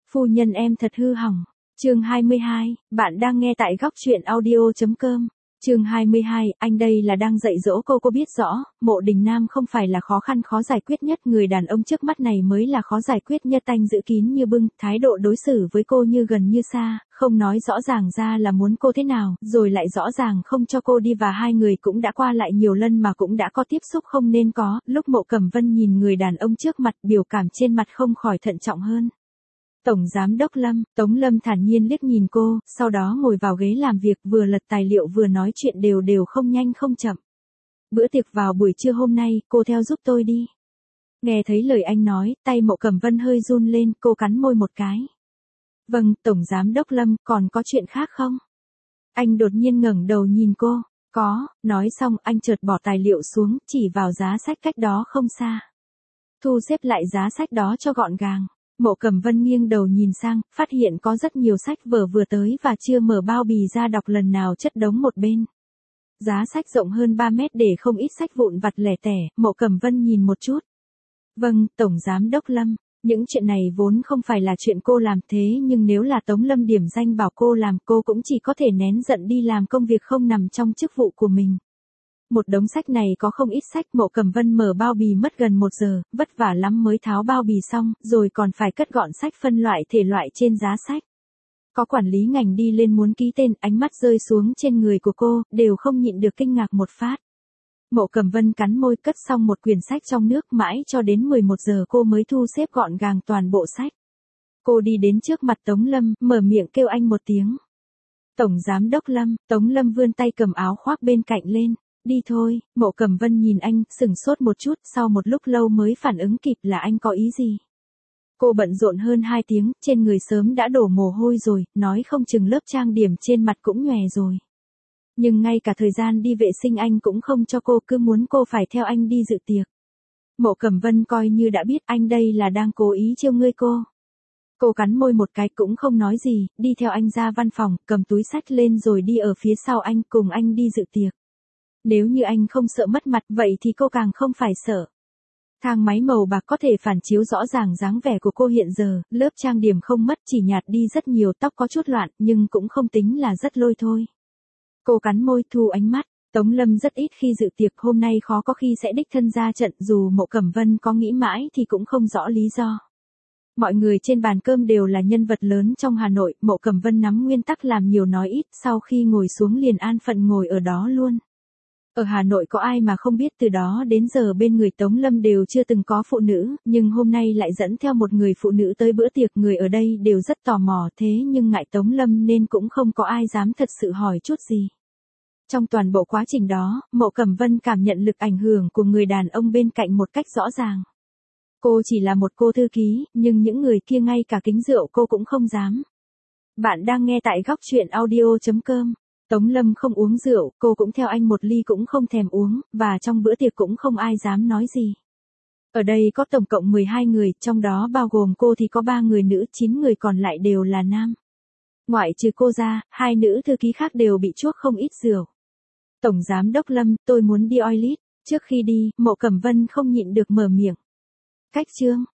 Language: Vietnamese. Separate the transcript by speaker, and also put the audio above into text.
Speaker 1: Phu nhân em thật hư hỏng. Chương 22, bạn đang nghe tại góc truyện audio.com. Chương 22, anh đây là đang dạy dỗ cô biết rõ, Mộ Đình Nam không phải là khó khăn khó giải quyết nhất, người đàn ông trước mắt này mới là khó giải quyết nhất. Anh giữ kín như bưng, thái độ đối xử với cô như gần như xa, không nói rõ ràng ra là muốn cô thế nào, rồi lại rõ ràng không cho cô đi, và hai người cũng đã qua lại nhiều lần mà cũng đã có tiếp xúc không nên có. Lúc Mộ Cẩm Vân nhìn người đàn ông trước mặt, biểu cảm trên mặt không khỏi thận trọng hơn. Tổng Giám đốc Lâm, Tống Lâm thản nhiên liếc nhìn cô, sau đó ngồi vào ghế làm việc, vừa lật tài liệu vừa nói chuyện đều không nhanh không chậm. Bữa tiệc vào buổi trưa hôm nay, cô theo giúp tôi đi. Nghe thấy lời anh nói, tay Mộ Cẩm Vân hơi run lên, cô cắn môi một cái. Vâng, Tổng Giám đốc Lâm, còn có chuyện khác không? Anh đột nhiên ngẩng đầu nhìn cô. Có, nói xong anh chợt bỏ tài liệu xuống, chỉ vào giá sách cách đó không xa. Thu xếp lại giá sách đó cho gọn gàng. Mộ Cẩm Vân nghiêng đầu nhìn sang, phát hiện có rất nhiều sách vở vừa tới và chưa mở bao bì ra đọc lần nào chất đống một bên. Giá sách rộng hơn 3 mét để không ít sách vụn vặt lẻ tẻ. Mộ Cẩm Vân nhìn một chút. Vâng, Tổng Giám đốc Lâm, những chuyện này vốn không phải là chuyện cô làm, thế nhưng nếu là Tống Lâm điểm danh bảo cô làm, cô cũng chỉ có thể nén giận đi làm công việc không nằm trong chức vụ của mình. Một đống sách này có không ít sách. Mộ Cẩm Vân mở bao bì mất gần 1 giờ, vất vả lắm mới tháo bao bì xong, rồi còn phải cất gọn sách phân loại thể loại trên giá sách. Có quản lý ngành đi lên muốn ký tên, ánh mắt rơi xuống trên người của cô, đều không nhịn được kinh ngạc một phát. Mộ Cẩm Vân cắn môi cất xong một quyển sách trong nước, mãi cho đến 11 giờ cô mới thu xếp gọn gàng toàn bộ sách. Cô đi đến trước mặt Tống Lâm, mở miệng kêu anh một tiếng. Tổng Giám đốc Lâm. Tống Lâm vươn tay cầm áo khoác bên cạnh lên. Đi thôi. Mộ Cẩm Vân nhìn anh, sửng sốt một chút, sau một lúc lâu mới phản ứng kịp là anh có ý gì. Cô bận rộn hơn 2 tiếng, trên người sớm đã đổ mồ hôi rồi, nói không chừng lớp trang điểm trên mặt cũng nhòe rồi. Nhưng ngay cả thời gian đi vệ sinh anh cũng không cho cô, cứ muốn cô phải theo anh đi dự tiệc. Mộ Cẩm Vân coi như đã biết anh đây là đang cố ý trêu ngươi cô. Cô cắn môi một cái cũng không nói gì, đi theo anh ra văn phòng, cầm túi sách lên rồi đi ở phía sau anh, cùng anh đi dự tiệc. Nếu như anh không sợ mất mặt, vậy thì cô càng không phải sợ. Thang máy màu bạc có thể phản chiếu rõ ràng dáng vẻ của cô hiện giờ, lớp trang điểm không mất, chỉ nhạt đi rất nhiều, tóc có chút loạn, nhưng cũng không tính là rất lôi thôi. Cô cắn môi thu ánh mắt. Tống Lâm rất ít khi dự tiệc, hôm nay khó có khi sẽ đích thân ra trận, dù Mộ Cẩm Vân có nghĩ mãi thì cũng không rõ lý do. Mọi người trên bàn cơm đều là nhân vật lớn trong Hà Nội, Mộ Cẩm Vân nắm nguyên tắc làm nhiều nói ít, sau khi ngồi xuống liền an phận ngồi ở đó luôn. Ở Hà Nội có ai mà không biết từ đó đến giờ bên người Tống Lâm đều chưa từng có phụ nữ, nhưng hôm nay lại dẫn theo một người phụ nữ tới bữa tiệc, người ở đây đều rất tò mò, thế nhưng ngại Tống Lâm nên cũng không có ai dám thật sự hỏi chút gì. Trong toàn bộ quá trình đó, Mộ Cẩm Vân cảm nhận lực ảnh hưởng của người đàn ông bên cạnh một cách rõ ràng. Cô chỉ là một cô thư ký, nhưng những người kia ngay cả kính rượu cô cũng không dám. Bạn đang nghe tại góc truyện audio.com. Tống Lâm không uống rượu, cô cũng theo anh một ly cũng không thèm uống, và trong bữa tiệc cũng không ai dám nói gì. Ở đây có tổng cộng 12 người, trong đó bao gồm cô thì có 3 người nữ, 9 người còn lại đều là nam. Ngoại trừ cô ra, 2 nữ thư ký khác đều bị chuốc không ít rượu. Tổng Giám đốc Lâm, tôi muốn đi toilet. Trước khi đi, Mộ Cẩm Vân không nhịn được mở miệng. Cách chương,